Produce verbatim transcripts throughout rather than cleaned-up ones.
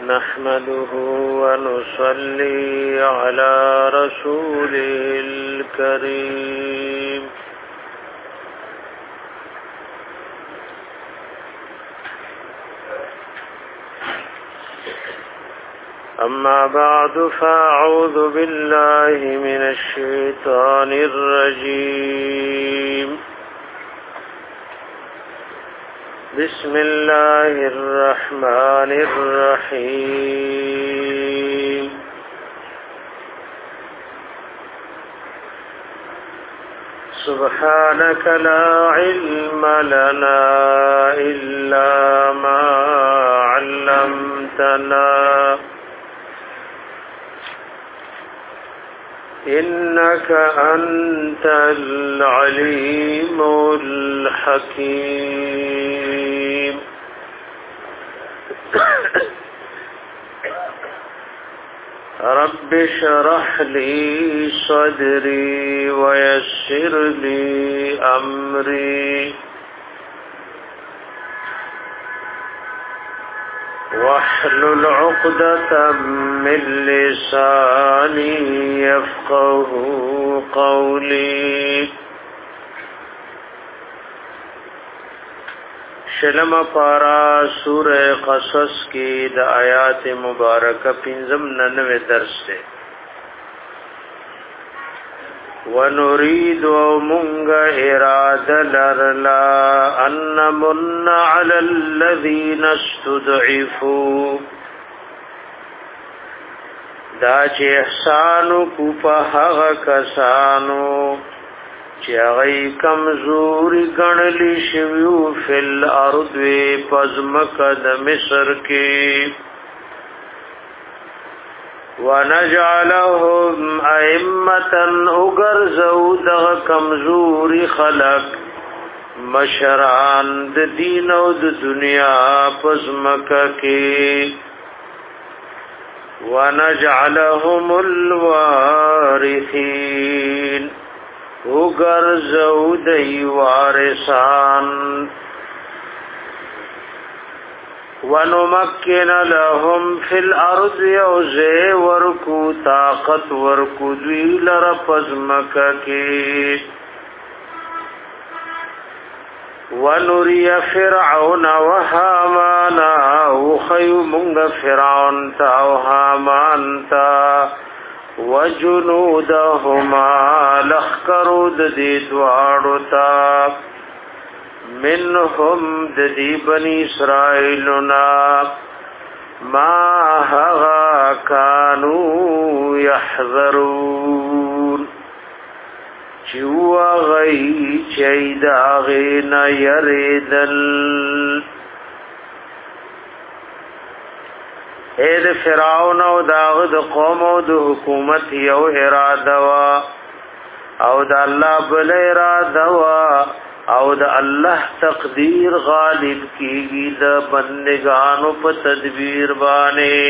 نحمده ونصلي على رسوله الكريم أما بعد فأعوذ بالله من الشيطان الرجيم بسم الله الرحمن الرحيم سبحانك لا علم لنا إلا ما علمتنا إنك أنت العليم الحكيم رب اشرح لي صدري ويسر لي أمري واحلل عقدة من لساني يفقه قولي شلم پارا سورہ قصص کی د آیات مبارکہ پنځم ننوے درس سے ونريد ومنغ إرادة لرلا أن من على الذين استضعفوا دا چه احسانو کوپا حغ کسانو چه غی کمزوری گنلی شویو فی الارض پزمکد مصر کی ونجعلهم ائمة اغرزو دغ کمزوری خلق مشران د دین او د دنیا پزمکه کې ونجعلهم الوارثین اغرزو دی وارثان ونمكن لهم في الارض يوزي ورکو طاقت ورکو دوی لرپز مکه کې ونري فرعون وهامان وخيمون فرعون تا وهامان تا وجنودهما لخكرود دي دوارو تا منهم ددی بنی اسرائیلنا ما هغا کانو یحذرون چوا غی چید آغین یریدل اید فرعون او داغد قوم او د حکومت یو اراده وا او د الله بل اراده وا او د الله تقدیر غالب کیږي د بندگانو په تدبیر باندې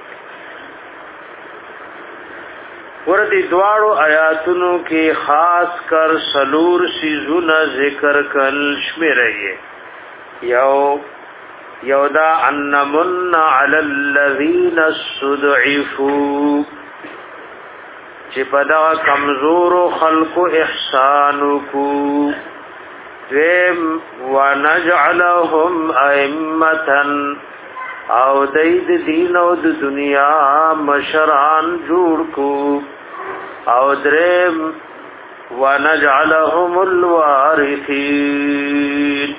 ورته دواړو آیاتونو کې خاص کر سلور سيزونه ذکر کل شمیرې یو یودا ان من علی الذین استضعفوا چې په دا کمزور خلق احسان کو ذم ونجعلهم ائمه او دید دین او د دنیا مشران جوړ کو او درم ونجعلهم الوارثین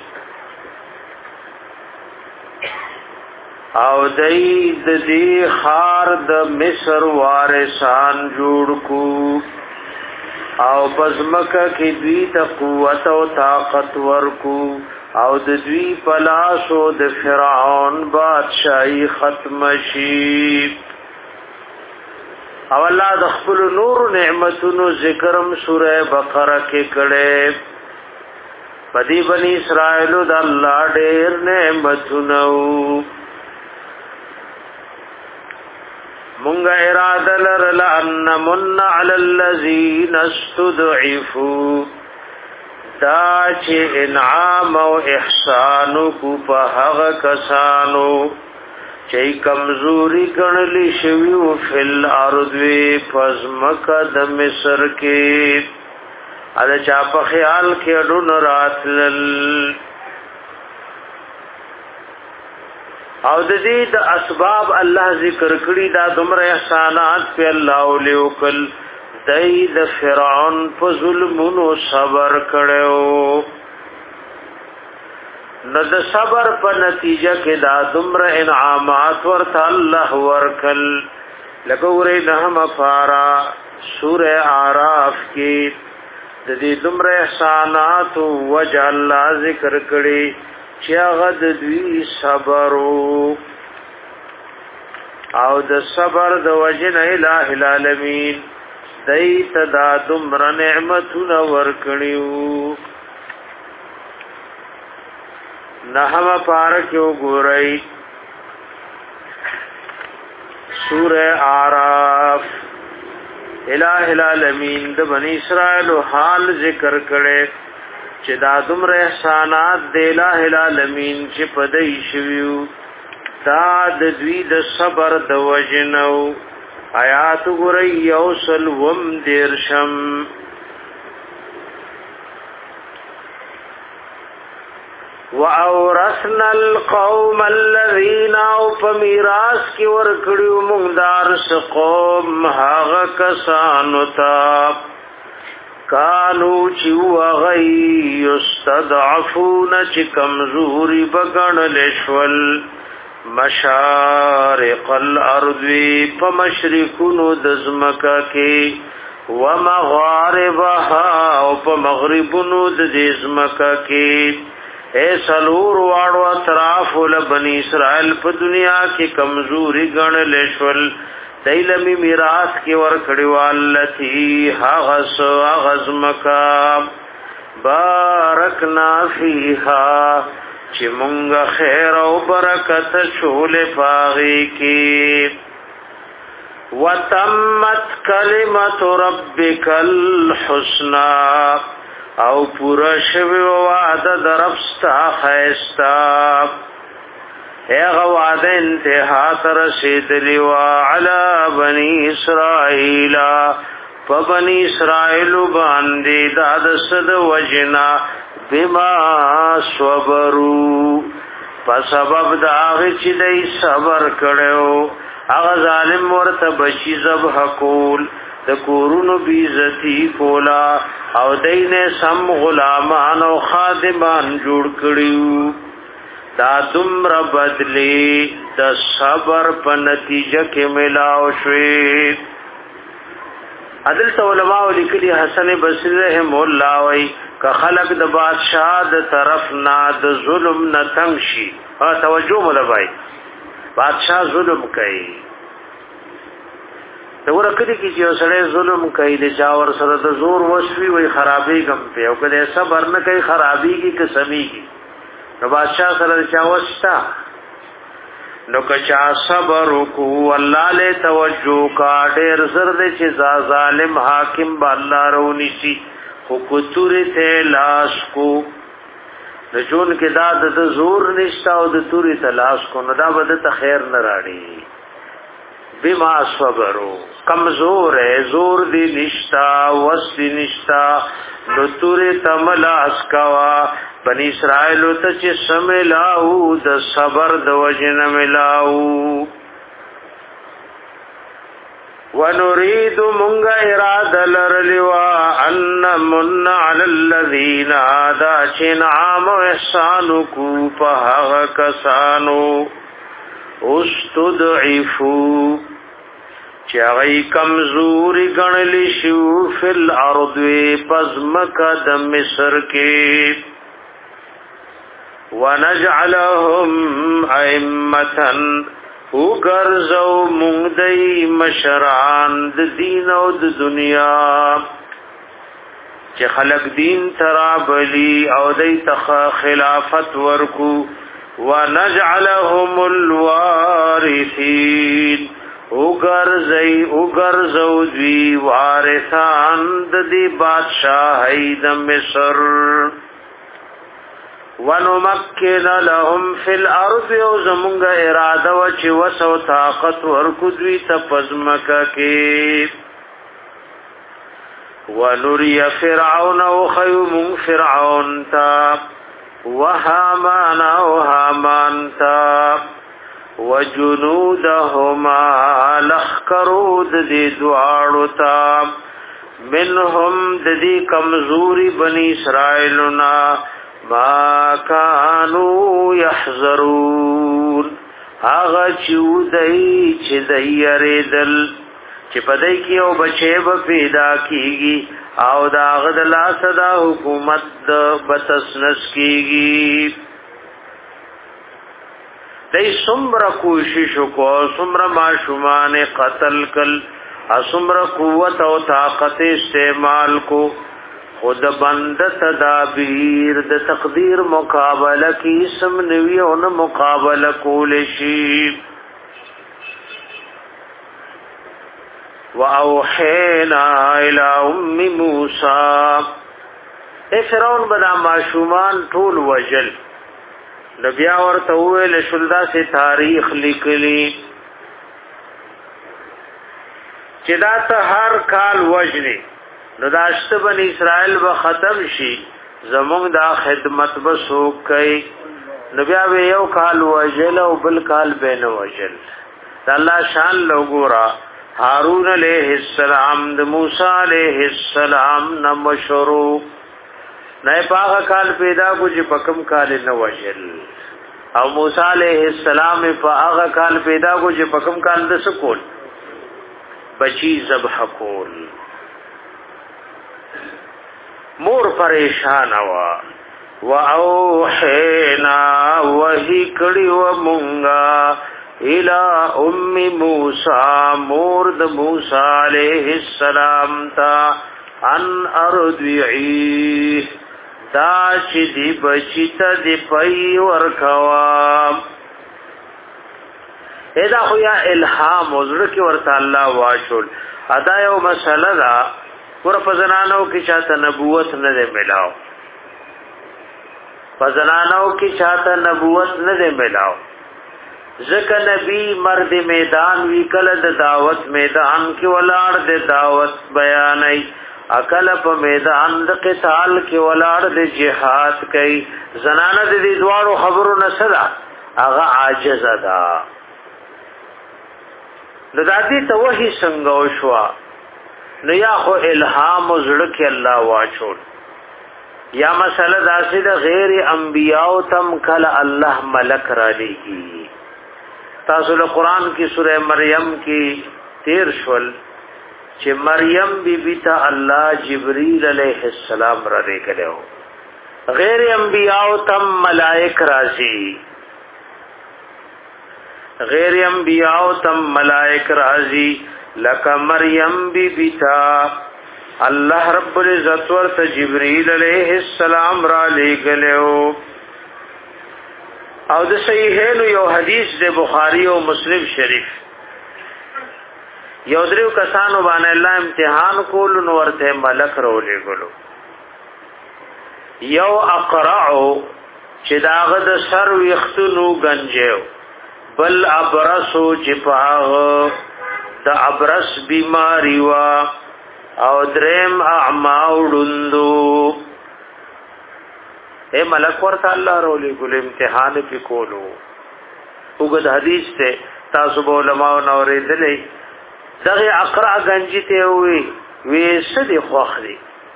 او دید دی خار د مصر وارثان جوړ کو او پزمکه کې دوی ته قوت او طاقت ورکو او د دوی پلاسو د فرعون بادشاہي ختم شي او الله د خپل نور نعمتونو ذکرم سوره بقره کې کړي پدی بنی اسرائیل د الله ډېر نعمتونو مونږه اراده لرل ان من علی الذین استضعفوا دا چې انعام او احسان کو په هغه کسانو چی کمزوری گنلی شویو فی الارض پزمکا د مصر کی ادا چاپ خیال کی اڈون راتلل او د دې د اسباب الله ذکر کړی دا دومره احسانات په الله ولوکل دای د فرعون په ظلمونو صبر کړو نو د صبر په نتیجه کې دا دومره انعامات ورته الله ورکل لګورې نه مفارا سوره اعراف کې د دې دومره احسانات وجه الله ذکر کړي چې هغه د دوی صبر او د صبر د وجه نه الٰه العالمین دای ته دا دومره نعمتونه ورکړیو نحم پارک یو گورئی سورہ آراف الہ العالمین د بنی اسرائیل حال ذکر کرے چې دا دومره احسانات د الہ العالمین چې پدای شویو دا د دوی د صبر د وجنو آیات گورئی یوصل وم دیرشم وَأَوْرَثْنَا الْقَوْمَ الَّذِينَ او پمیراث کی ورکړیو موږ دارس قوم هغه کسانو ته کانو چې وغی یستضعفون چې کمزوري بغنل شول مشارق الارض په مشرقونو د زمکا کې ومغاربها او په مغربونو د زمکا کې اے سلور واړو اطراف ول بنی اسرائیل په دنیا کې کمزوري ګڼل شول دایلمی میراث کې ور کړیوالتی هغس اغزمکا بارکنا فیها چې مونږه خیر او برکت شول پاغي کې وتمت کلمت ربک الحسنا او پورا شوی وعده درفستا خیستا هغه وعده انتها تر رسیدلی وا علی بنی اسرائیل فبنی اسرائیل باندې داد صد وجنا بما صبروا فسبب دا چې دای صبر کړو هغه ظالم ورته بشي ذبح کول د کورونو بیزتی کولا او دینه سم غلامان او خادمان جوړ کړیو دا دومره بدلی د صبر په نتیجه کې ملاو شوی عدل علماء لیکلي حسن بصری رحم الله وای ک خلق د بادشاہ د طرف نه د ظلم نه تنگ شي ها توجه ملوای بادشاہ ظلم کوي دغه کړي کې چې سړی ظلم کوي د چاور سره د زور وسوي وي خرابې کم په او کله صبر نه کوي خرابې کی قسمیږي نو بادشاہ سره چا وستا نو که چا صبر وکړو الله له توجه کا ډېر زر دې چې ظالم حاکم با الله رونی سي خو کوتوري ته لاس کو د جون کې دا د زور نشتا او د توري ته لاس کو نو دا بده ته خیر نه راړي بما صبرو کمزور ہے زور دی نشتا وس دی نشتا نو توری تملا اسکوا بنی اسرائیل ته چې سملاو د صبر د وجن ملاو ونريد منغا اراده لرلوا ان من على الذين دا چې نعم احسان کو په هغه کسانو استدعفو چاغی کمزوری گنلی شو فی الارض پزمکا د مصر کی ونجعلهم ائمتن او گرزو مونگدی مشران د دین او د دنیا چې خلق دین ترابلی او دی تخ خلافت ورکو ونجعلهم الوارثین اگرزئی اگرزو دوی وارثان د دی بادشاہی د مصر ونمکن لهم فی الارض او زمونږ اراده و چې وسو طاقت ورکو دوی ته پزمکه کې ونری فرعون او خیوم فرعون تا وهامان او هامان تا وجنودهما لخکرود دی دوارو تا منهم ددی کمزوری بنی اسرائیلنا ما کانو یحذرون آغا چودئی چی دئی دل چی پدئی کی او بچے با پیدا کیگی او دا غد لا صدا حکومت بتسنس کیگی دی سمر کوششو کو سمر معشومان قتل کل سمر قوت او طاقت استعمال کو خود بند تدابیر د تقدیر مقابله کی اسم نوی اون مقابله کول شی واوحینا الی ام موسی اے فرعون بدا معشومان طول وجل نبیا ورته ویل شلدا سے تاریخ لیکلی چدا ته هر کال وجنی نو داشت بن اسرائیل به ختم شي زمونږ دا خدمت به سوک کوي نو بیا به یو کال وجل او بل کال به نه وجل دا الله شان لوګورا هارون علیہ السلام د موسی علیہ السلام نم شروع نه پاغه کال پیدا کو چې پکم کال نه وجل او موسی علیہ السلام په هغه کال پیدا کو چې پکم کال د سکول بچی ذبح کول مور پریشان وا واوحینا وحی کړي و مونږه الی ام موسی مور د موسی علیہ السلام تا ان ارضعی دا چې دی بچی ته دی پي ورکوا ادا خو یا الهام وزر کې ورته الله واچول ادا یو مسله دا ور پزنانو کې چاته نبوت نه ده ملاو پزنانو کې چاته نبوت نه ده ملاو ځکه نبی مرد میدان وی کله د دعوت میدان کې ولاړ د دعوت بیانای اکل په میدان د قتال کې ولاړ د جهاد کوي زنانه د دې دوارو خبرو نه صدا هغه عاجز ده د دې ته وਹੀ څنګه وشوا نو یا خو الهام زړه کې الله واچول یا مسله داسې د غیر انبیاء تم کله الله ملک را لېږي تاسو له قران کې سوره مریم کې تیر شول چې مریم بی بی ته الله جبرئیل علیہ السلام را لېږلو غیر انبیاء تم ملائک راځي غیر انبیاء تم ملائک راځي لکه مریم بی بی تا الله رب العزت ورته جبرئیل علیہ السلام را لېږلو او د صحیحین یو حدیث د بخاری او مسلم شریف یو درو کسانو باندې الله امتحان کول نو ورته ملک را لېږلو یو اقرعو چې داغه د سر وختونو گنجو بل ابرسو چې پاغ د ابرس بیماری وا او درم اعما وډندو اے ملک ورته الله رولې ګل امتحان کې کولو وګد حدیث ته تاسو به علماء نورېدلې دغه اقرا گنجي ته وي وې سدي خوخري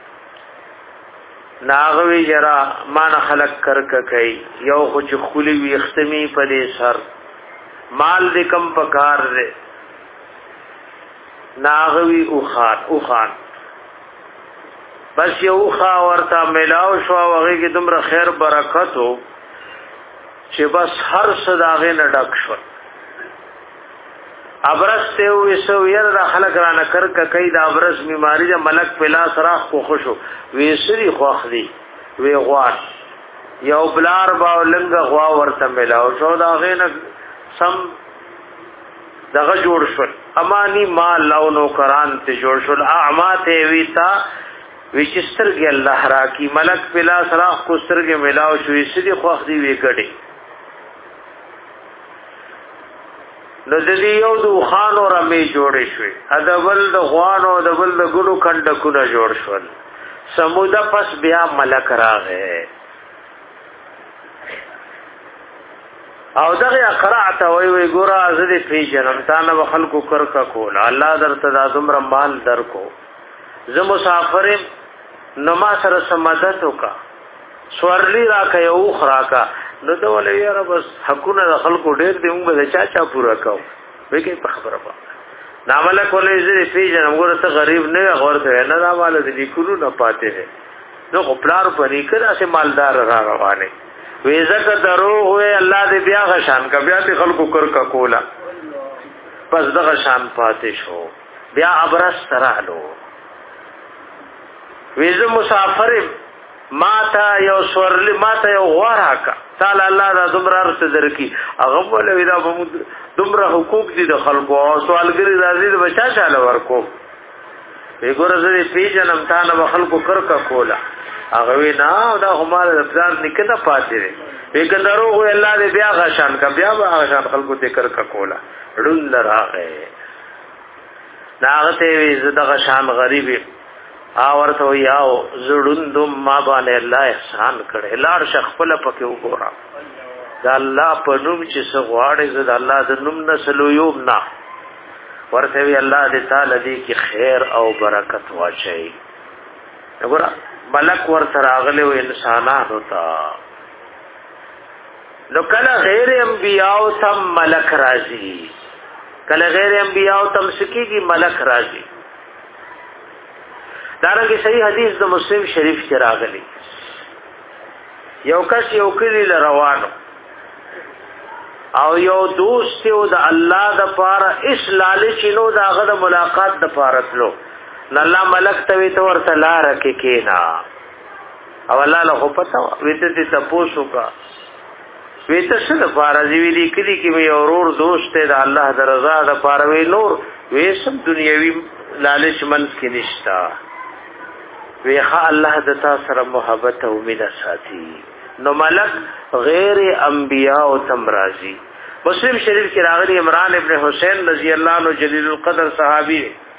ناغوي جرا مان خلق کرک کوي یو خو چې خولي وي ختمي په دې سر مال دې کم پکار دې ناغوی او خان او خان بس یو خا ورته ملاو شو هغه کې دومره خیر برکت وو چې بس هر صداغه نه ډک شو ابرس ته وسو ير د خلک را نه کر ک کید ابرس بیماری د ملک پلا سراخ کو خوشو ویسری خوخدي وی غوات یو بلار با لنګ غوا ورته ملاو شو داغه نه سم دغه جوړ شو امانی مال لونو قران ته جوړ شو اعمات ویتا وچسترګي الله را کی ملک پلا سراخ کو سترګي ملاو شوې سدي خوخ دی وی کړي نو د دې یو د خان او رمې جوړې شوې ادبل د غوان او دبل د ګلو کند کونه جوړ شول سمودا پس بیا ملک راغې او دغه قرات وی وی ګورا زدي پی جنم تانه خلکو کرکا کول الله درته د زمر مال درکو زه مسافر نو ما سره سمادت وکا سورلی را کيو خراکا نو ته ولې یاره بس حقونه د خلکو ډېر دی موږ د چا چا پورا کوو وګي په خبره پا نامل کولې زه پی جنم ګور ته غریب نه غورته نه دا مال دې کولو نه پاتې ده نو خپلار پرې کړه سه مالدار را روانه وې زکه درو وې الله دې بیا غشان کا بیا دې خلکو کر کا کولا پس دغه شان پاتې شو بیا ابرس ترالو وې زه مسافر ماته یو سورلی ماته یو غواره کا تعالی الله دا دمر ارته درکی هغه ولې دا دمر حقوق دي د خلکو او سوالګری راځي د بچا چاله ورکو وګوره زه پی جنم تانه به خلکو کر کا کولا هغه وینا دا هماره د ځان نکته پاتې دي وګندرو وی الله دې بیا غشان کا بیا به غشان خلکو ذکر کا کولا ړوند راغې داغته وی زده غشان غریبي ا ورته یاو زړوندم ما باندې الله احسان کړي لار شخپل پکې وګورا دا الله په نوم چې سغواړي زد الله د نوم نسلو یوم نه ورته وی الله دې تعالی دې کې خیر او برکت واچي وګورا ملک ورته راغله و انسانان ہوتا نو کله غیر انبیاء تم ملک راضی کله غیر انبیاء تم سکیږي ملک راضی دارنګه صحیح حدیث د مسلم شریف کې راغلی یو کس یو کلی روانو او یو دوست یو د الله د پاره اس لالچ نو داغه د ملاقات د پاره تلو نو الله ملک ته وی تو ورته لار کې کینا او الله له پتا ویته دې تاسو کا ویته څه د پاره دی ویلي کلی کې مې اورور دوست ته د الله د رضا د پاره وی نور وې سم دنیوي لالچ من کې نشتا ویخا الله د تاسو سره محبت او امید ساتي نو ملک غیر انبیاء او تمرازی مسلم شریف کې راغلی عمران ابن حسین رضی الله عنه جلیل القدر صحابی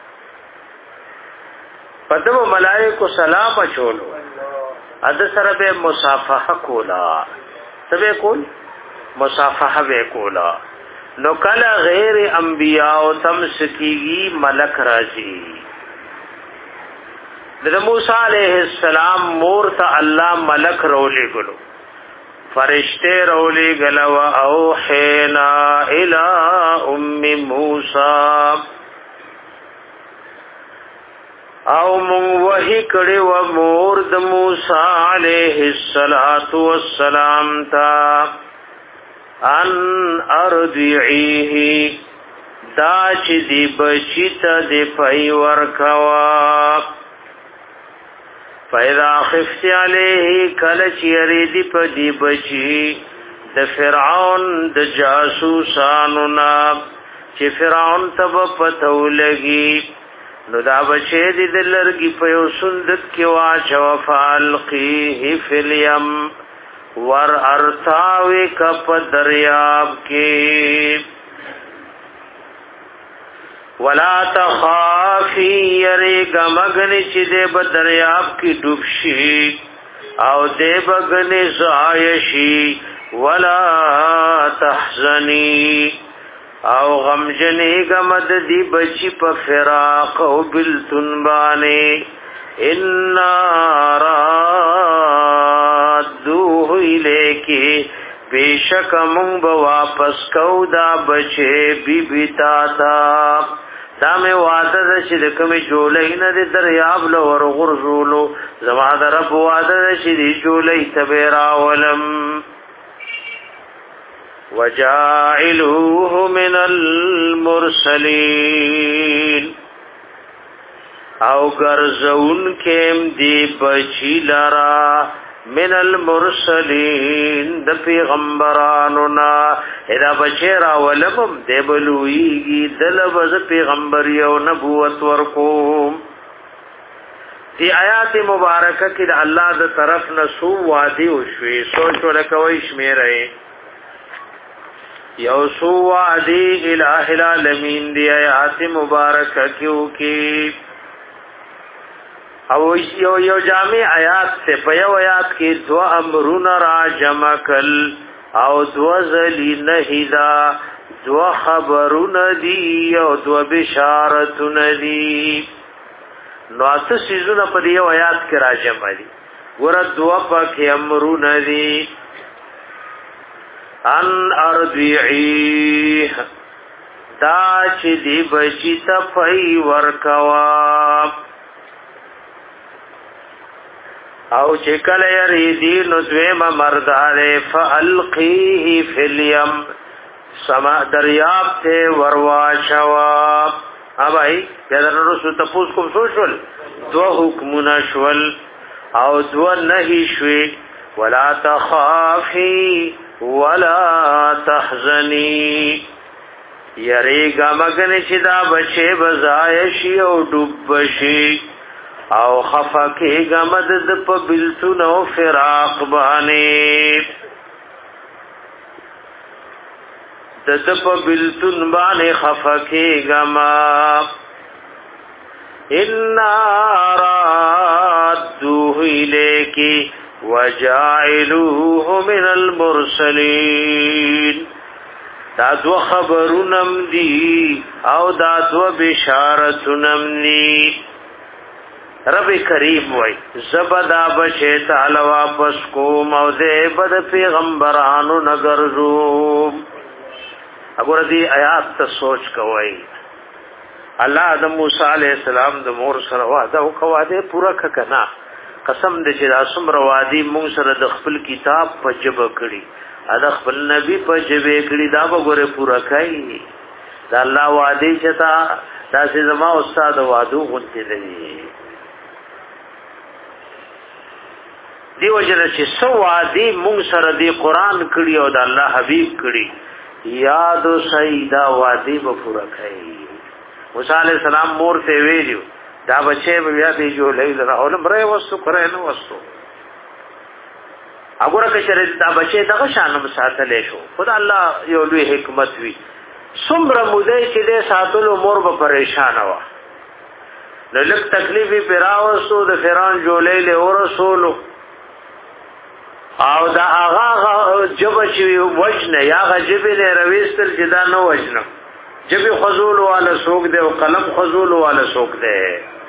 پدمو ملائکه سلام اچولو اد سره به مصافحه کولا سبه کول مصافحه به کولا نو کلا غیر انبیاء او تمسکیږي ملک راځي د موسی علیہ السلام مور ته الله ملک رولې ګلو فرشته رولې غلو او حینا الی ام موسی او مون وحی کړي و مور د موسی علیہ السلام تا ان ارضعیه دا چې دی بچی ته دی پای ورکوا فَإِذَا خِفْتِ عَلَيْهِ كَلَ چِيَرِدِ پَدِي بَچِي د فرعون د جاسوسانو نا چې فرعون تب پتو لګي نو دا بچي د لرګي په یو سندت کې واچو فالقيه فی الیم ور ارتاوي کپ دریاب کې ولا تخافي يري غمغني چې د دریاب کې ډوب شي او د بغني زایشي ولا تحزني او غمجنې غمد دی بچي په فراق او بلتن باندې ان رادوه الیکی بیشک مونږ به واپس کو دا بچي بی بی تا تا دا مې وعده ده چې د کومې جولې نه د دریاب له ورغورځولو زما د رب وعده ده چې د جولې تبرا ولم وجاعلوه من المرسلین او ګرځون کېم دی بچی لرا من المرسلین د پیغمبرانو نا ادا بچرا ولبم دبلویږي دلبز پیغمبر یو نبوت ورکو دی آیات مبارکه کې د الله د طرف نه سو وادي او شوي سوچ ولکوي شمیره یو سو وادي الہ العالمین دی آیات مبارکه کې او یو یو جامع آیات ته په یو آیات کې دو امرون را جمع کل او دو ذلی نهدا دو خبرون دی او دو بشارتون دی نو اته سيزونه په دې آیات کې راځم دي ور دو پکې امرون دي ان ارضعی دا چې دی بچی ته پي ورکوا او چې کله یریدی نو دویم مرداره فالقیه فی الیم سما دریاب ته ورواچوا ابای یادر رسو تپوس کوم سوشل دو حکمونه شول او دو نهی شوی ولا تخافی ولا تحزنی یریگا مگن چې دا بچه بزایشی او ډوب بشي او خفقه گمد د په بلتون او فراق باندې د د په بلتون باندې خفقه گما ان رادوه الیکی وجاعلوه من المرسلین دا دو خبرونم دی او دا دو بشارتونم دی رب کریم وای زبدا بشه تعالی واپس کوم او دې بد پیغمبرانو نګرځو وګوره دې آیات ته سوچ کوی الله آدم موسی علیہ السلام د مور سره وعده وکوا دې پورا کنا قسم دې چې اسم روادي مونږ سره د خپل کتاب په جبه کړي دا خپل نبی په جبه کړي دا وګوره پورا کوي دا الله وعده چتا دا چې زما استاد وعده غونته دی دیو جره چې سو وادي مونږ سره دی قران کړي او د الله حبيب کړي یاد سیدا وادي به پورا کړي موسی عليه السلام مور ته ویلو دا بچي بیا دی جو لیل راول مره وستو کړه نو وستو وګوره چې دا بچي دغه شان مساتلې شو خدای الله یو لوی حکمت وی څومره مودې چې دې ساتلو مور به پریشان و نو لک تکلیفي پیراوستو د فرعون جولې له ورسولو او دا هغه جب چې وجنه یا غجب له رويستل جدا نه وجنه جب خذول والا سوق دے او قلم خذول والا سوق دے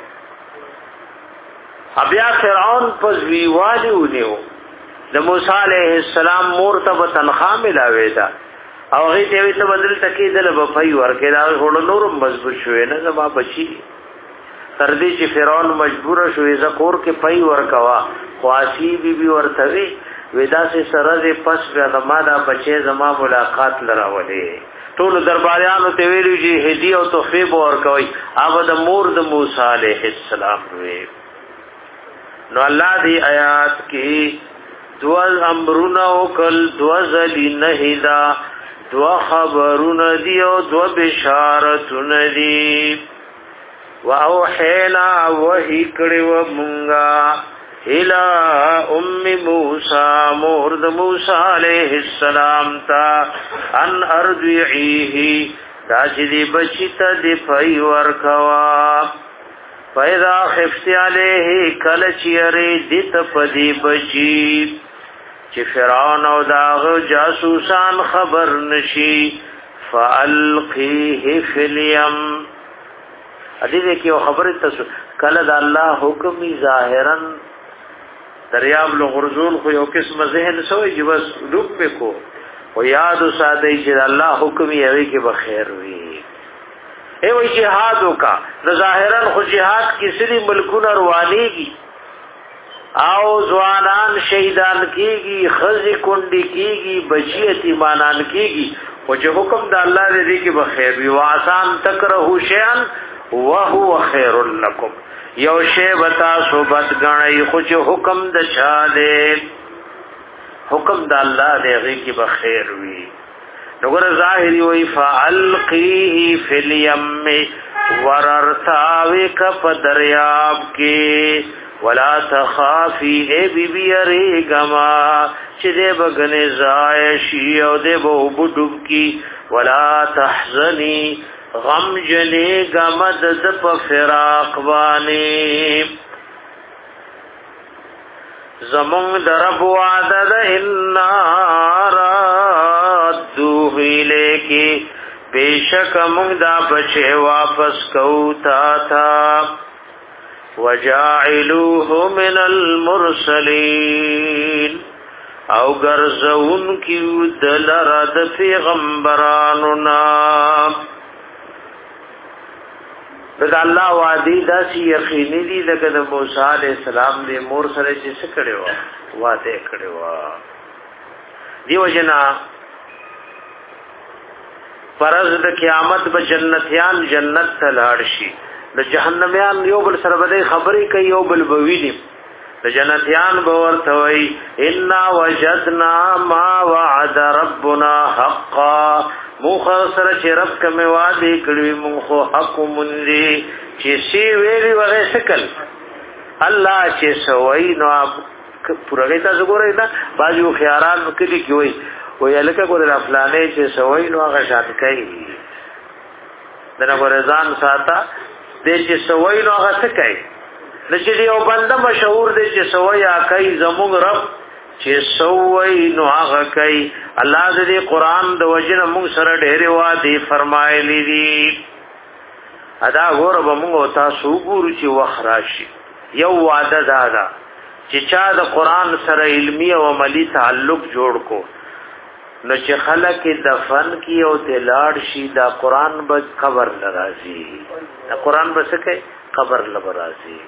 بیا فرعون پس ویوالی ونیو د موسی علیہ السلام مور ته تنخواه ملاوي دا او هغه ته وی ته بدل تکیدل په پي ورکه دا هول نور مضبوط شوې نه زما بچي تر دې چې فرعون مجبور شوې زکور کې پي ورکوا خاصي بي بي ورته ودا سے سره دې پس بیا ما دا بچي زما ملاقات لراولې ټول درباریانو ته ویلو چې هدیه او تحفه ورکوي هغه د مور د موسی علیہ السلام وی نو الله دی آیات کې دو امرونه او کل دو ذلی نهدا دو خبرونه دی او دو بشارتونه دی واوحینا وحی کړي و مونږه الى ام موسی مور د موسی علیہ السلام تا ان ارضعیه دا چې دی بچی ته دی پي ورکوا پیدا خفت علیه کل چیری دت پدی بچی چې فرعون او داغ جاسوسان خبر نشي فالقیه فی الیم ا دې کې یو خبره تاسو کله د الله حکم ظاهرا دریاب لو غرزول خو یو قسم ذهن سوې چې بس ډوب پکو او یاد ساده چې الله حکم یې وي کې بخیر وي ای وی جهاد وکا د ظاهرا خو جهاد کې سری ملکونه روانيږي او ځوانان شهیدان کیږي خزي کونډي کیږي بچي یتیمانان کیږي او چې حکم د الله دې کې بخیر وي واسان تکرهو شیئا وهو خیر لكم یو شی بتا سو بد غنئی خو چې حکم د چا دې حکم د الله دې کې بخیر وي نګور ظاهری وی فالقیه فی الیم وررتاوی کف دریاب کی ولا تخافی اے بی بی ریگما چی دے بگن زائشی او دے بو ڈوب کی ولا تحزنی غم جنے گمد دپ فراق بانی زمون درب وعدد انار دوہی لے کی بیشک مونگ دا بچے واپس کوتا تھا وجاعلوه من المرسلین او گرزون کیو دلرد پیغمبرانونا دا اللہ وعدی دا سی یقینی دی لکه دا موسیٰ علیہ السلام دی مور سره چې څه کړي وا وعده کړي وا دیو جنا فرض د قیامت به جنتیان جنت ته لاړ شي د جهنميان یو بل سره به خبرې کوي یو بل بویلی د جنتیان به ورته وي ان وجدنا ما وعد ربنا حقا مخ سره چې رب کوم وعده کړی مخ حق مونږ چې سی ویلی وغه شکل الله چې سوي نو پرګی تاسو ګورئ دا باجو خیاران کلی کی وای وای لکه ګور افلانې چې سوي نو هغه شات کوي دغه ورزان ساته دې چې سوي نو هغه څه کوي نشي یو بنده مشهور دی چې سوي کوي زموږ رب چې سوي نو هغه کوي الله دې قران د وجنه موږ سره ډېر وادي فرمایلی دي ادا غور به موږ تاسو ګورو چې وخراشي یو وعده دادا چې چا د قران سره علمی او عملی تعلق جوړ کو نو چې خلک دفن کی او دلاړ شي دا قران به قبر لرازي دا قران به څه کوي قبر لرازي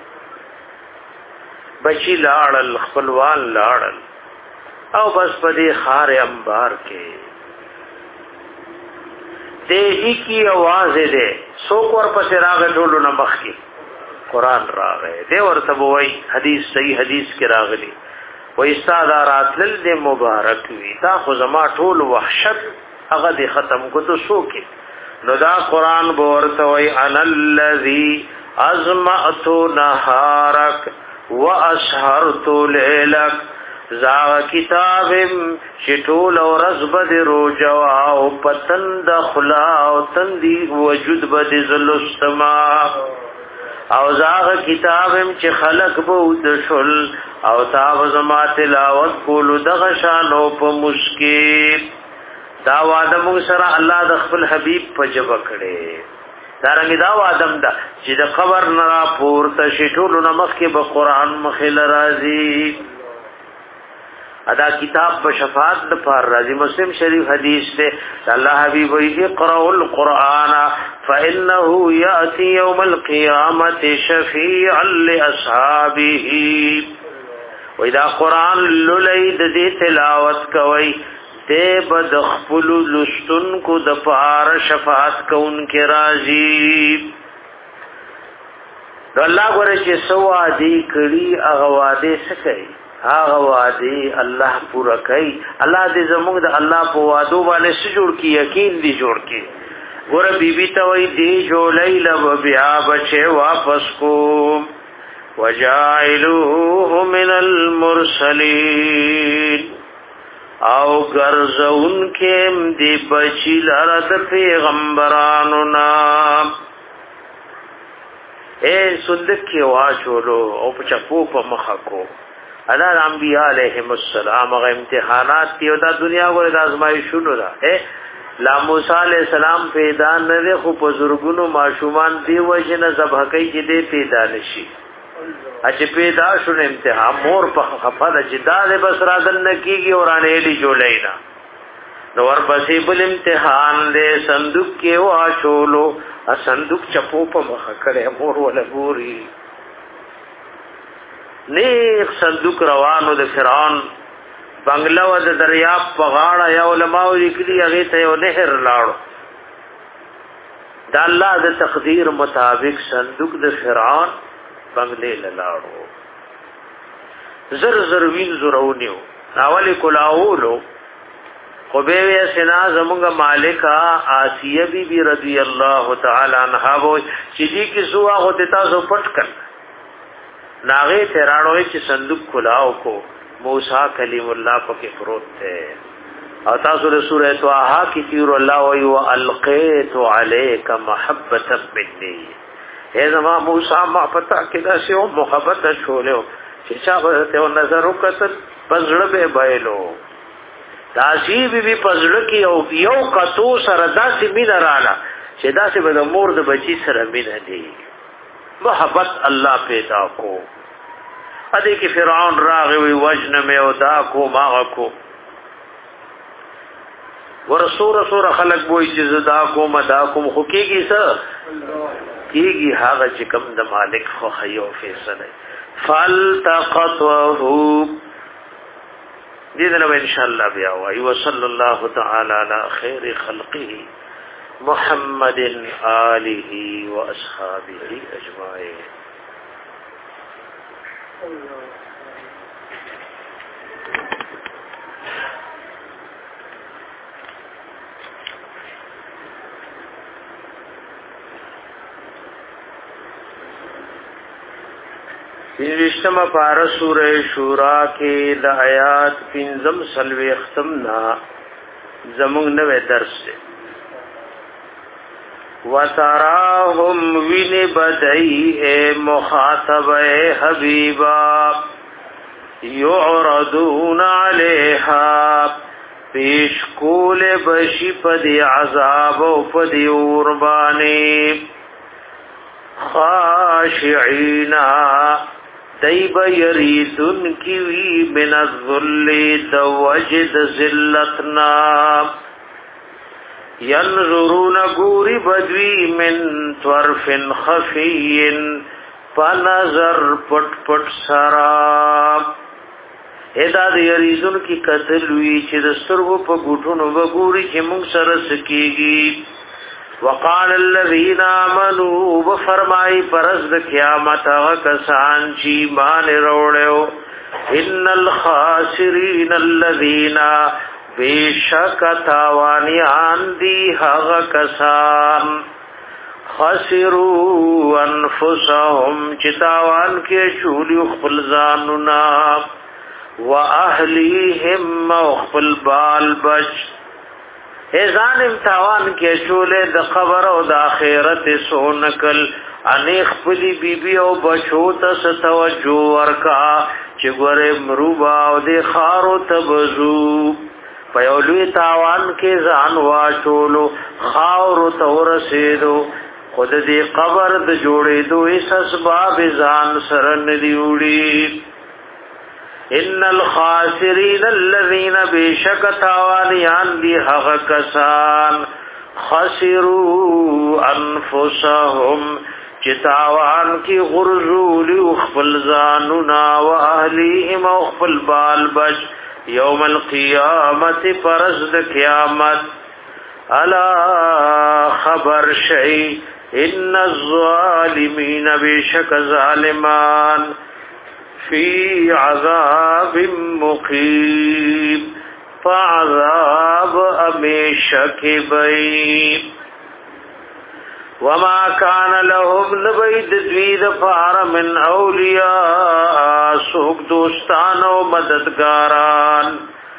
بچی لاړل خپلوان لاړل او بس پدې خار انبار کې دې کی आवाज دې څوک ور پسې راغ ټولو نه مخ کې قران راغې دې ورته وای حدیث صحیح حدیث کې راغلی وای استادارات لل دې مبارک وي دا خو زما ټول وحشت هغه دې ختم کو ته شوکې نو دا قران به ورته وای ان الذی ازمعت نهارک واسهرت لیلک زا کتابم شټول او رزبد روجوا او پتند خلا او تندی وجود بد زلستما او زاغ کتابم چې خلق بود شل او تاو زما تلاوت کول دغه شانو په مشکل دا وعده موږ سره الله د خپل حبيب په جبه کړي دا رنګ دا وعده ده چې د قبر نه پورته شټول نو مخ کې به قران مخل راځي ادا کتاب په شفاعت د پر راضی مسلم شریف حدیث ته الله حبیب وی اقرأ القرآن فانه یاتی یوم القیامت شفیعا لاصحابه و اذا قرآن لولید دی تلاوت کوي ته بد خپل لستن کو د پار شفاعت کون کې راضی الله غره چې سوا دی کړي هغه واده سکي هغه وادي الله پورا کوي الله دې زموږ د الله په وادو باندې سجور کی یقین دي جوړ کی ګور بیبي ته وای دی جوړای لب بیا بچي واپس کو وجاعلوه من المرسلین او غرزون کېم دی بچی لاره د پیغمبرانو نام اے صدق کې واچولو او په چپو په مخ کو ادا انبیاء علیہم السلام هغه امتحانات دی او دا دنیا غوړه د ازمایښونو ده اے لا موسی علیہ السلام پیدا نه خو په زورګونو ماشومان دی وجنه ذبح کوي چې دې پیدا نشي اچ پیدا شونه امتحان مور په خفاده چې دا له بس راځن کیږي اورانه دی جوړینا نو ور پسې بل امتحان دې صندوق کې واچولو ا صندوق چپو په مخ کړه مور ولا ګوري نیک صندوق روانو د فرعون بنگلا و د دریاب په غاړه یا علماء لیکلي هغه ته یو نهر لاړو دا الله د تقدیر مطابق صندوق د فرعون بنگلې لاړو زر زر وین زرونیو اول کلاولو خو به سنا زمونږ مالکا آسیه بی بی رضی الله تعالی عنها وو چې دې کې سوا هو تاسو پټ کړ ناغه تیراړو چې صندوق کلاو کو موسی کلیم الله پکې پروت ته او تاسو له سورۃ طه کې تیر الله او القیت علیک محبتا مني اے زما موسی ما پتا کې دا شی او محبت شوله چې چا ته نظر وکړ پزړه به بایلو داسی بی بی پزړه کې او یو کتو سره داسې مين رااله چې داسې به د مور د بچی سره مين دی محبت الله پیدا کو ا دې کې فرعون راغوي وجن مې او دا کو ما کو ورسول رسول خلق وای چې زدا کو مدا کوم خو کېږي څه کېږي هغه چې کوم د مالک خو خيو فیصله فالتقطه دې دنه ان شاء الله بیا وای وصلی الله تعالی علی خیر خلقه محمد آله واصحابه اجمعین رشتما پارا سورہ شورا کې د آیات پنځم سلوي ختمنا زمونږ نوې درس دی وتراهم وین بدای مخاطب حبیبا یعرضون علیها پیش کول بشی پدی عذاب و پدی قربانی خاشعینا دیب یریدن کیوی من الذل دوجد ذلتنا ینظرون گوری بدوی من طرف خفی فنظر پٹ پٹ سراب ادا د یریدن کی قتل وی چې د سترګو په ګوټونو وګوري چې موږ سره سکیږي وقال الذين امنوا وفرمای پرز د قیامت هغه کسان چې ایمان وروړو ان الخاسرین الذين بیشک تاوانیان دی هغه کسان خسروا انفسهم چې تاوان کې شولی خپل ځانونه واهلیهم خپل بال بچ ایزان امتحان کې شولې د قبر او د آخرت سونکل انیخ پلی بی بی او بچو تس توجه ورکا چې ګوره مروبا او د خارو تبزو پيولوی تاوان کې ځان واچولو خاور تورسېدو خود دې قبر د جوړېدو هیڅ اسباب ځان سره ندیوړي ان الخاسرین الذين بشک تاوانیان دی هغه کسان خسروا انفسهم چې تاوان کی غرزول خپل ځانونا او اهلیهم خپل بال بچ یوم القیامت پرز د قیامت الا خبر شی ان الظالمین بشک ظالمان فی عذاب مقیم فعذاب امیشک بی وما کان لهم نبید دوید فار من اولیاء سوک دوستان و مددگاران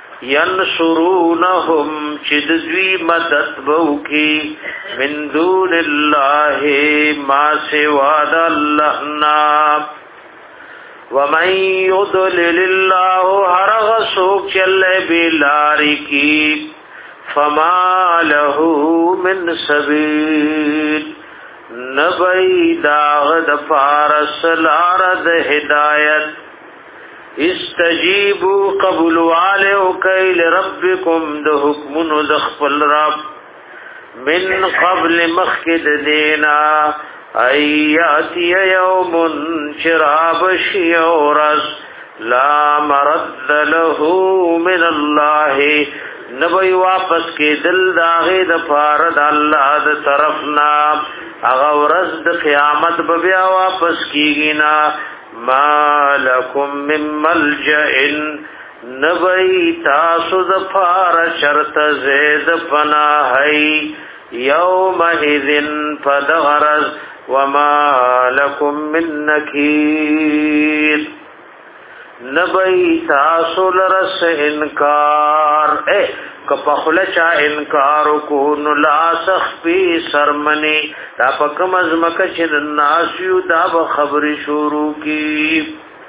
ینصرونهم چد دوی مدد بوکی من دون اللہ ما سواد اللہ نام ومن يضلل الله هرغ سوق چل بلاری کی فما له من سبیل نبی داغ دفارس لارد ہدایت استجیبوا قبول والو کیل ربکم د حکمن دخپل رب من قبل مخکد دینا ایاتی یوم شراب شیورز لا مرد له من الله نبی واپس کې دل داغه د فارد الله د طرفنا هغه ورځ د قیامت به بیا واپس کیږي نا مالکم من ملجئ نبی تاسو د پار شرط زید پناهی یوم اذن فدغرز وما لکم من نکیر نبی تاسو لرس انکار اے کپخلچا انکارو کو نلاسخ پی سرمنی دا پکم ازمک چن ناسیو دا بخبر شروع کی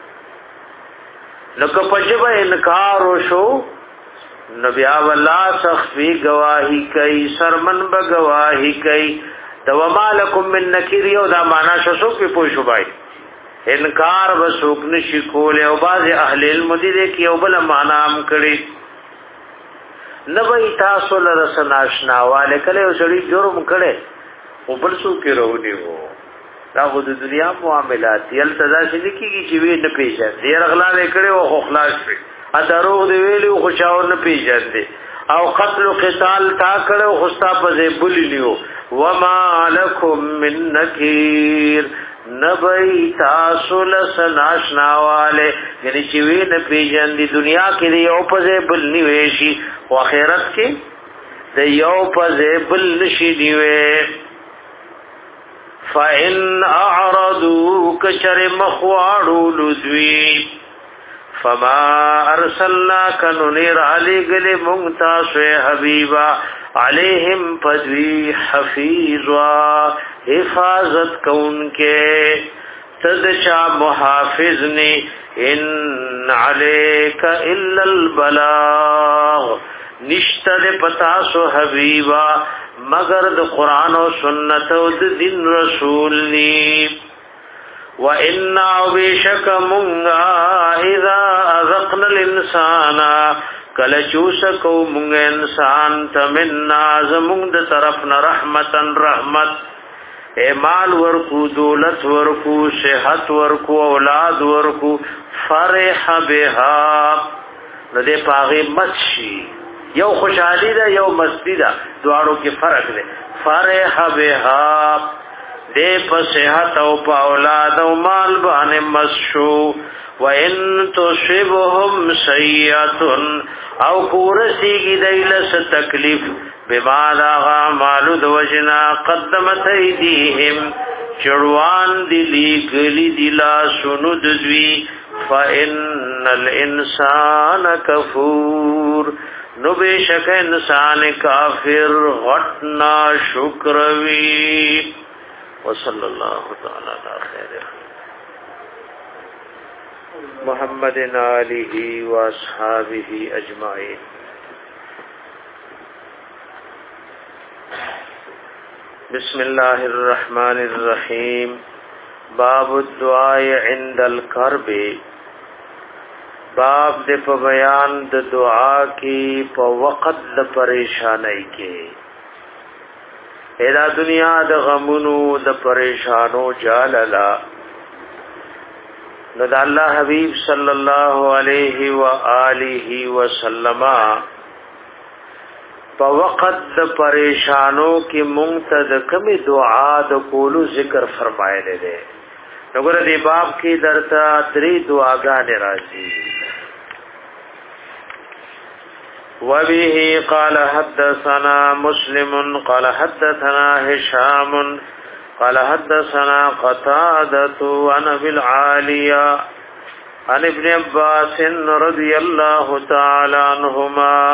لکه پجب انکارو شو نبیا والله سخفی گواہی کئی سرمن بگواہی کئی دو مالکم من نکیر یو دا مانا شسو پی پوشو بائی انکار بسوک نشی کولے او باز اہل علم دیدے کی او بلا مانا ہم کری نبی تاسو لرسن آشناوالے کلے او سڑی جرم کڑے او بلسو کی رونی ہو دا خود دنیا معاملات یل تدا سے لکی گی چیوی نپیشن دیر اغلا لے کڑے او خخلاص پی ادروغ دی ویلی او خوشاور نپیشن دی او قتل و قتال تا کڑے او خستا پزے بلی لیو وما لکم من نکیر نبی تاسو لسن آشناوالے یعنی چیوی نپیشن دی دنیا کی دی یو پزے بل نیویشی و آخرت کی دی یو پزے بل نشی نیوی فَإِنْ أَعْرَضُوا كَشَرِ مَخْوَارُ لُدْوِي فَمَا أَرْسَلْنَاكَ نُنِرْ عَلِي قَلِ مُنْتَاسُ حَبِيبًا عَلَيْهِمْ فَدْوِي حَفِيظًا حفاظت کون کے تدچا محافظنی ان علیک الا البلاغ نشتر پتاسو حبیبا مگر د قرآن و سنت و د دین رسول نی و انا بیشک منگا اذا اذقنا الانسان کلچوسکو منگ انسان تمنا زمونگ د طرفنا رحمتا رحمت اے مال ورکو دولت ورکو صحت ورکو اولاد ورکو فرح بها ندے پاغی مسشی یو خوشحالی دا یو مستی دا دوارو کی فرق دے فرح بها دے پا صحت او پا اولاد او مال بانے مسشو وَإِن تُصِبْهُمْ سَيِّئَةٌ او کورسی کی دیلس تکلیف بما داغا مالو دوجنا قدمت ایدیہم چڑوان دلی گلی دلا سند دوی فَإِنَّ الْإِنسَانَ كَفُورٌ نو بے شک انسان کافر غٹنا شکروی وصلی اللہ تعالی علی خیر محمد آلہ و اصحابہ اجمعین بسم اللہ الرحمن الرحیم باب الدعاء عند الکرب باب دے په بیان د دعا کی په وقت د پریشانی کې ادا دنیا د غمونو د پریشانو جاللا نو د الله حبیب صلی الله علیه و آله وسلم په وقت د پریشانو کې مونږ ته کمی دعا د کولو ذکر فرمایلی دی نو ګره دی باب کې درته درې دعاګانې راځي وبه قال حدثنا مسلم قال حدثنا هشام قال حدثنا قتادة عن ابي العالية عن ابن عباس رضي الله تعالى عنهما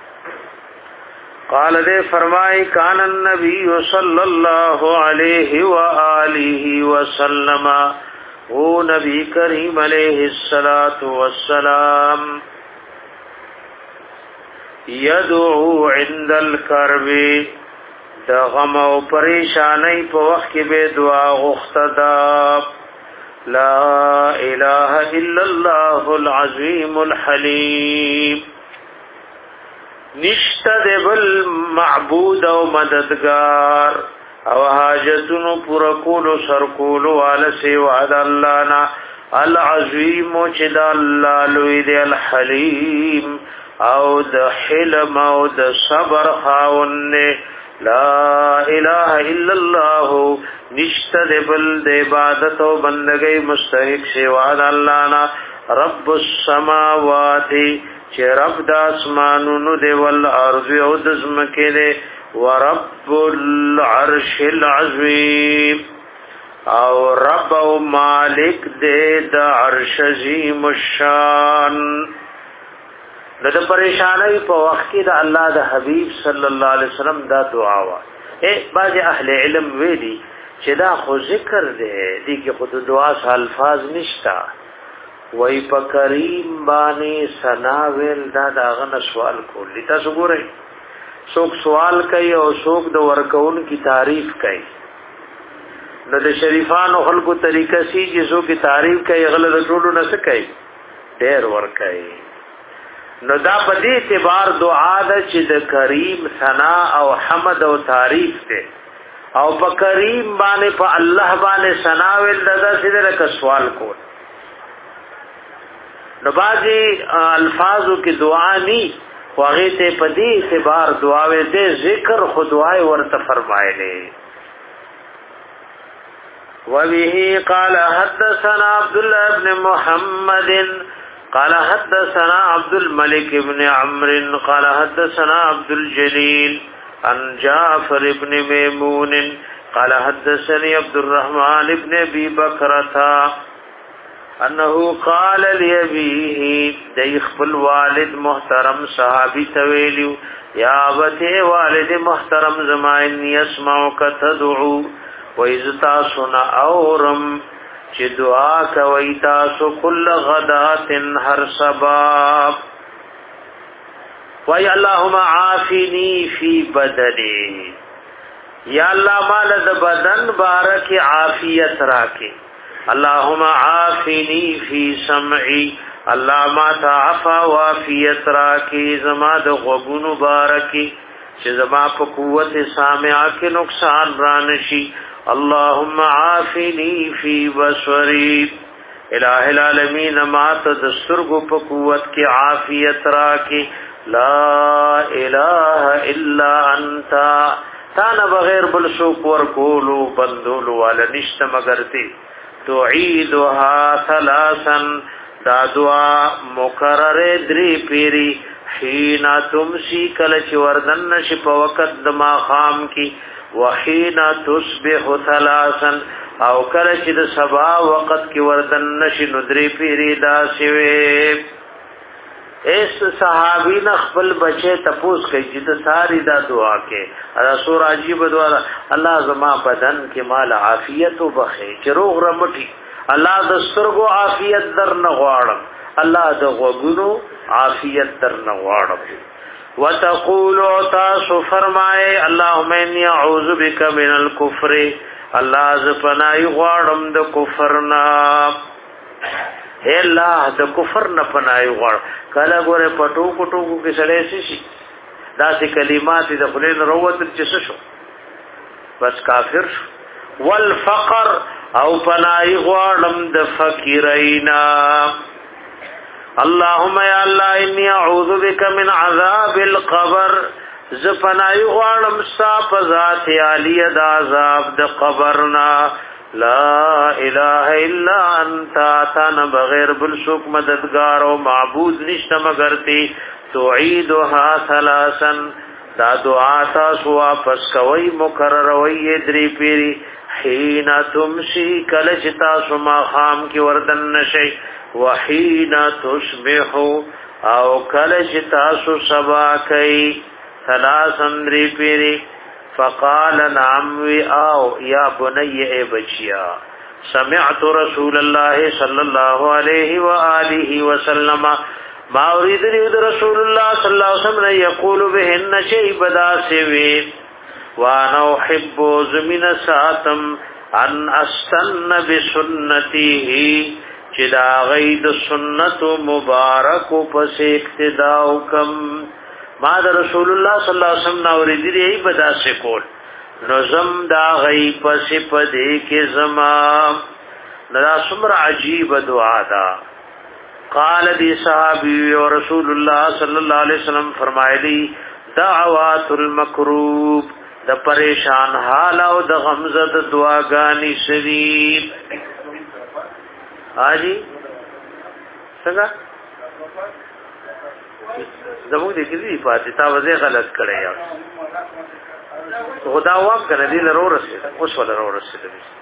قال دے فرمائی کان النبی صلی اللہ علیہ وآلہ وسلم وہ نبی کریم علیہ الصلاة والسلام یدعو عند الکرب دا غم و پریشانی په وخت کې به دعا غوښته لا اله الا الله العظیم الحلیم نشته د بل معبود او مددگار او حاجتونو پر کول سر کول وال سیوا د الله نا العظیم چې د الله لوی دی الحلیم او د حلم او د صبر خاون لا اله الا الله نشته د بل د عبادت او بندګۍ مستحق سیوا د الله نا رب السماوات چې رب د اسمانونو دی ول ارض او د زمکه دی ورب العرش العظیم او رب او مالک دی د عرش عظیم الشان. د پریشانای په وخت کې د الله د حبیب صلی الله علیه وسلم دا دعا وا اے بعض اهل علم ویلي چې دا خو ذکر دی دي کې خود دعا سه الفاظ نشتا وای په کریم باندې ثنا ویل دا داغه سوال کول تاسو ګورئ څوک سوال کوي او څوک د ورکون کی تعریف کوي نو د شریفانو خلقو طریقه سي چې څوک کی تعریف کوي غلط ټولو نه کوي ډېر ور کوي نو دا په دې اعتبار دعا ده چې د کریم ثنا او حمد او تعریف ته او په کریم باندې په الله باندې ثنا ویل دا سیده ک سوال کول نو بعضی الفاظو کې دعا ني واغه ته په دې اعتبار دعا وې دې ذکر خدای ورته فرمایله. وبه قال حدثنا عبد الله بن محمد قال حدثنا عبد الملك بن عمرو قال حدثنا عبد الجليل عن جعفر بن ميمون قال حدثني عبد الرحمن بن ابي بكرة انه قال لابيه دیخ الوالد محترم صحابي تویلو یا وته والد محترم زمائن يسمعك تدعو وإذتا سنا اورم چې دعا کوي تاسو کل غداتن هر سباب وای اللهم عافني في بدني یا الله مال د بدن بارک عافیت راکې اللهم عافني في سمعي الله ما تعفا وافیت راکې زما د غوګونو بارکې چې زما په قوت سامعه کې نقصان رانشي اللهم عافني في بصري الہ العالمین ما تدسترگو پا قوت کی عافیت راکی لا الہ الا انتا تانا بغیر بلسوک ورکولو بندولو والا نشت مگرتی تعیدها ثلاثا دا دعا مکرر دری پیری حینا تمسی کلچ وردن نشی پا وقت دما خام کی وحینا تصبح ثلاثا او کله چې د سبا وخت کې وردن نشي ندري پیری دا سوي اس صحابي نه خپل بچي تپوس کوي چې د ساری دا دعا کې رسول عجیب دعا الله زما بدن کې مال عافیت وبخي چې روغ رمټي الله د سترګو عافیت در نه غواړم الله د غوګونو عافیت در نه غواړم وتقول تاسو فرمائے اللهم اني اعوذ بك من الكفر الله ز پناه غواړم د کفر نه اے الله د کفر نه پناه غواړم کله ګوره پټو پټو کې سړې شي داسې کلمات د خلین روت چې شو بس کافر والفقر او پناه غواړم د فقیرینا اللهم یا الله انی اعوذ بک من عذاب القبر ز پناه غواړم صاحب ذات علی د عذاب د قبرنا لا اله الا انت تن بغیر بل څوک مددگار او معبود نشته مگر تی تعیدها ثلاثا دا دعا تاسو واپس کوي مکرر وي درې پیری حين تمشي کله چې تاسو ما خام کې وردن نشي وحين تصبح او کله چې تاسو سبا کوي ثلاثا درې پیری فقال نعم او یا بني اے بچیا سمعت رسول الله صلی الله علیه و آله وسلم ما اريد رسول الله صلی الله علیه وسلم یقول بهن شی بدا سوی وانا احب زمن ساتم ان استن بسنته چدا غید سنت مبارک پس اقتداء کم ما دا رسول الله صلی الله علیه وسلم اوریدی دی بدا سے کول نظم دا غی پس پدې کې زما دا سمر عجیب دعا دا قال دی صحابی و رسول الله صلی الله علیه وسلم فرمایلی دعوات المکروب د پریشان حال او د غمزه د دعاګانی شریف اجي څنګه زموږ دې کې پاتې تا وځي غلط کړی یا خدا واک کنه دې له ورسې اوس ولا ورسې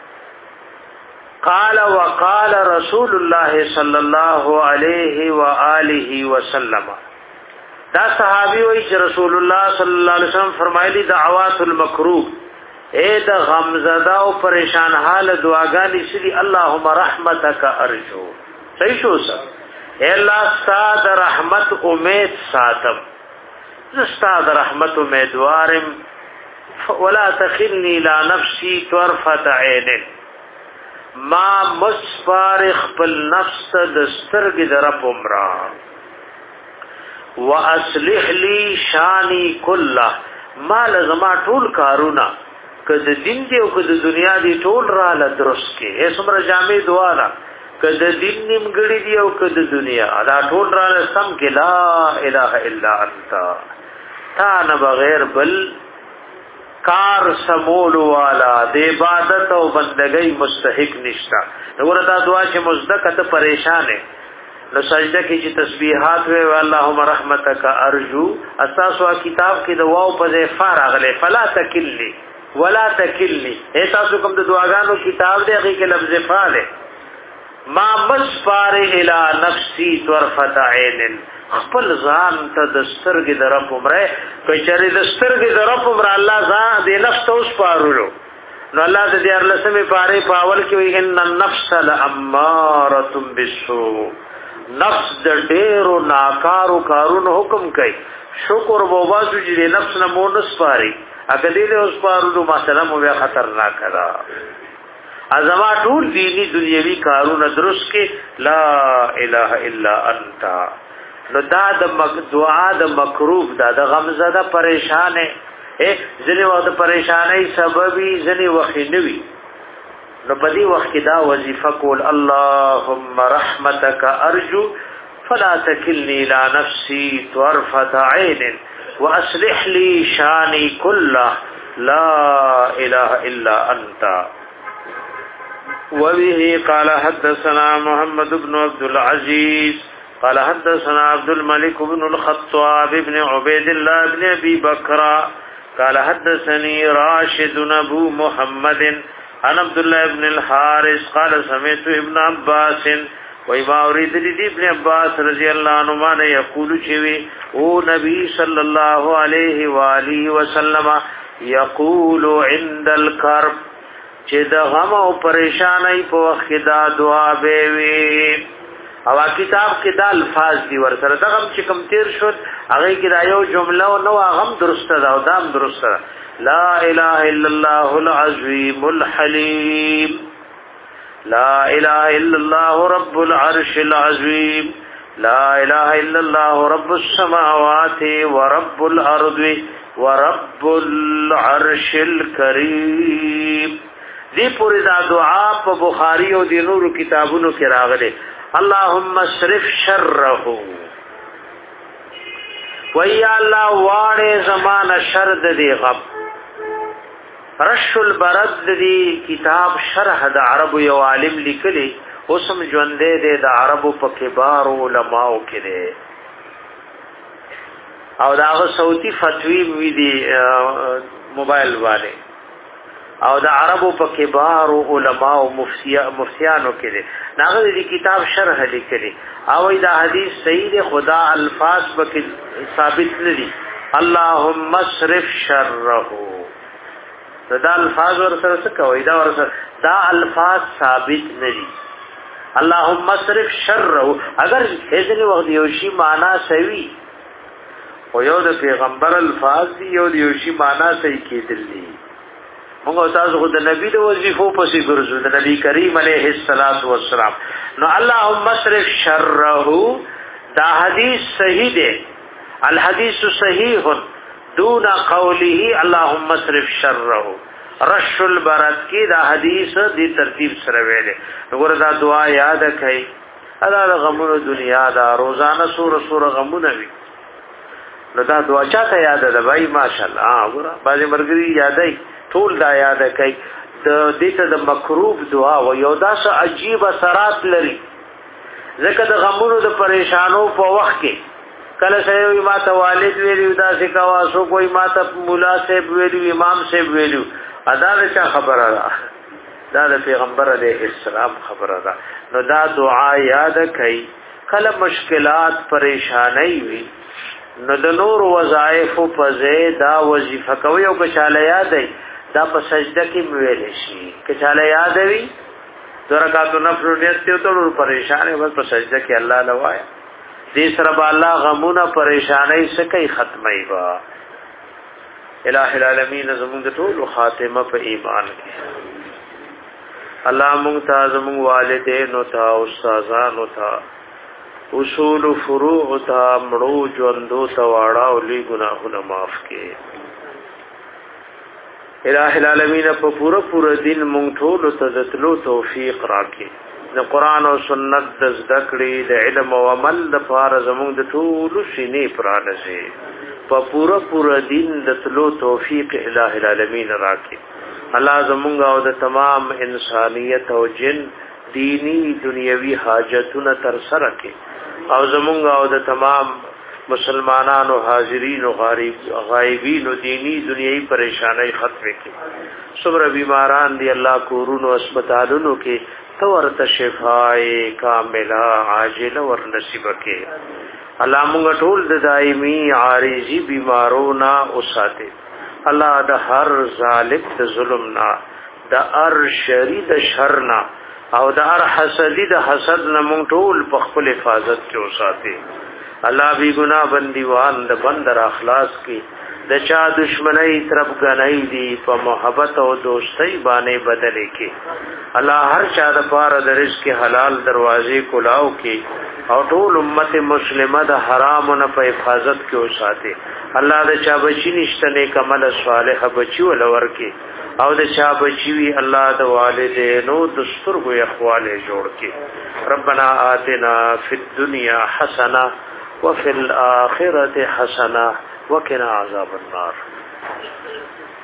قال وقال رسول الله صلى الله عليه واله وسلم دا صحابي وایي چې رسول الله صلی الله علیه وسلم فرمایلی دعوات المکروب اے دا غمزدہ او پریشان حال دعاګانې سړي اللهم رحمتک ارجو صحیح شو سر اے الله ستاد رحمت امید ساتم زستاد رحمت امیدوارم ولا تخلني الى نفسي طرفه عين ما مسفارخ بالنفس دسترګ درپ عمره واصلح لي شاني كله ما لزما ټول کارونه کله دین دی او کله دنیا دی ټول را ل درست کې اسمره جامع دعا را کله دین نیمګړي دی او کله دنیا دا ټول را سم کې لا اله الا انت تا نه بغیر بل کار سمول والا د عبادت او بندګۍ مستحق نشتا وګوره دا دعا چې مزدک ته پریشان ہے نو سجده کې چې تسبیحات وی اللهم رحمتک ارجو اساس وا کتاب کې د واو په ځای فارغله فلا تکلنی ولا تکلنی تاسو کوم د دعاګانو کتاب دی هغه کې لفظ فاعل ما مسفار الى نفسي طرفه عين خپل ځان ته د سترګې د رب عمره کچره د سترګې د رب عمره الله ځان د نفس اوس پارولو نو الله د دې ارلسمه پاره پاول کې وي ان النفس لاماره بالسوء نفس د ډېرو ناکارو کارونو حکم کوي شکر بوباسو چې د نفس نه مونږ پاري اګه دې له اوس پارولو مثلا مو بیا خطرناک را ازما ټول دینی دنیوي کارونه درست کې لا اله الا انت نو دا د دعا د مکروب دا د غمزده پریشان ہے ځنی وخت پریشانای سببي ځنی وخت نوي نو بدی وخت دا وظیفه کول اللهم رحمتک ارجو فلا تکلنی الى نفسي طرفه عين واصلح لي شاني كله لا اله الا انت وبه قال حدثنا محمد بن عبد العزيز قال حدثنا عبد الملك بن الخطاب بن عبيد الله بن ابي بكر قال حدثني راشد ابو محمد عن عبد الله بن الحارث قال سمعت ابن عباس وما اريد ابن عباس رضي الله عنهما يقول شوي او نبي صلى الله عليه واله وسلم يقول عند الكرب چې د غم او پریشانای په وخت دا دعا به وي او کتاب کې دا الفاظ دي ورسره دا غم چې کم تیر شو هغه کې دا یو جمله او نو غم درسته دا او دام درسته لا اله الا الله العظیم الحلیم لا اله الا الله رب العرش العظیم لا اله الا الله رب السماوات ورب الارض ورب العرش الكريم دی پوری دا دعا په بخاری او د نورو کتابونو کې راغلي اللهم صرف شره ويا الله واړه زمانہ شر د دی غم رش البرد دی کتاب شرح د عربو یو عالم لیکلی اوسم ژوندې دی د عربو په کبار علماء کې دی او داغه صوتي فتوی وی دی موبایل والے او د عربو په کبار علماء او مفتیانو کې دي ناغه دې کتاب شرح لیکلي او دا حدیث صحیح دی خدا الفاظ په ثابت ندي اللهم اصرف شره دا الفاظ ورسره څه کوي دا ورسره دا الفاظ ثابت ندي اللهم اصرف شره اگر هیڅ وخت یو شی معنا صحیح او یو د پیغمبر الفاظ دی یو د یو شی معنا صحیح کېدلی موږ تاسو خو د نبی د وظیفو پسې ګرځو د نبی کریم علیه الصلاۃ والسلام نو اللهم اصرف شره دا حدیث صحیح دی الحدیث صحیح دون قوله اللهم اصرف شره رش البرد کی دا حدیث دی ترتیب سره ویلې وګوره دا دعا یاد کړئ ادا د غمونو دنیا دا روزانه سور سور غمونه وي نو دا دعا چاته یاد ده بھائی ماشاءالله ها وګوره باندې مرګري یادای ټول دا یاد کوي د دې ته د مکروب دعا و یو داسه عجیب اثرات لري ځکه د غمونو د پریشانو په وخت کې کله سړی ما ته والد ویلو دا څه کوا سو کوئی ما ته مولا صاحب ویلو امام صاحب ویلو ادا څه خبره ده دا د پیغمبر علیه السلام خبره ده نو دا دعا یاد کړئ کله مشکلات پریشانای وي نو د نور وظایف په ځای دا وظیفه کوي او که چاله یاد دی دا په سجده کې ویل شي که چاله یاد وي درکاتو نفل نیت ته ټول پریشانه بس په سجده کې الله لوایا دې سره به الله غمونه پریشانای سکه ختمي با الٰه العالمین زموږ ټول خاتمه په ایمان کې الله مونږ ته زموږ والدین او تا استادان او تا اصول فروع تا مړو ژوندو تا واړه او لې ګناهونه معاف کړي الٰه العالمین په پورا پورا دین مونږ ټول ته د تلو توفیق راکړي د قران او سنت د ذکرې د علم او عمل د فار زموږ د ټول سینې پرانځي په پورا پورا دین د تلو توفیق الٰه العالمین راکړي الله زموږ او د تمام انسانیت او جن دینی دنیوي حاجتونه تر سره کړي او زموږ او د تمام مسلمانانو حاضرین او غایبین او دینی دنیوي پریشانای ختم کړي صبر بیماران دی الله کورونو هسپتالونو کې تورته شفای کامله عاجله ور نصیب کړي الله موږ ټول د دایمي عارضی بیمارونو اوساته الله د هر ظالم د ظلم نه د هر شری د شر نه او د هر حسدی د حسد نه موږ ټول په خپل حفاظت کې اوساته الله بی گناہ بندیوان د بندر اخلاص کی د چا دشمنی طرف غنئی دی په محبت او دوستی باندې بدلې کی الله هر چا د پاره د رزق حلال دروازې کلاو کی او ټول امت مسلمه د حرام نه په حفاظت کې اوساته الله د چا بچی نشته نیک عمل صالح بچی ولور کی او د چا بچی وی الله د والدینو د سترګو اخواله جوړ کی ربنا آتنا فی الدنیا حسنه وفي الآخرة حسنة وقنا عذاب النار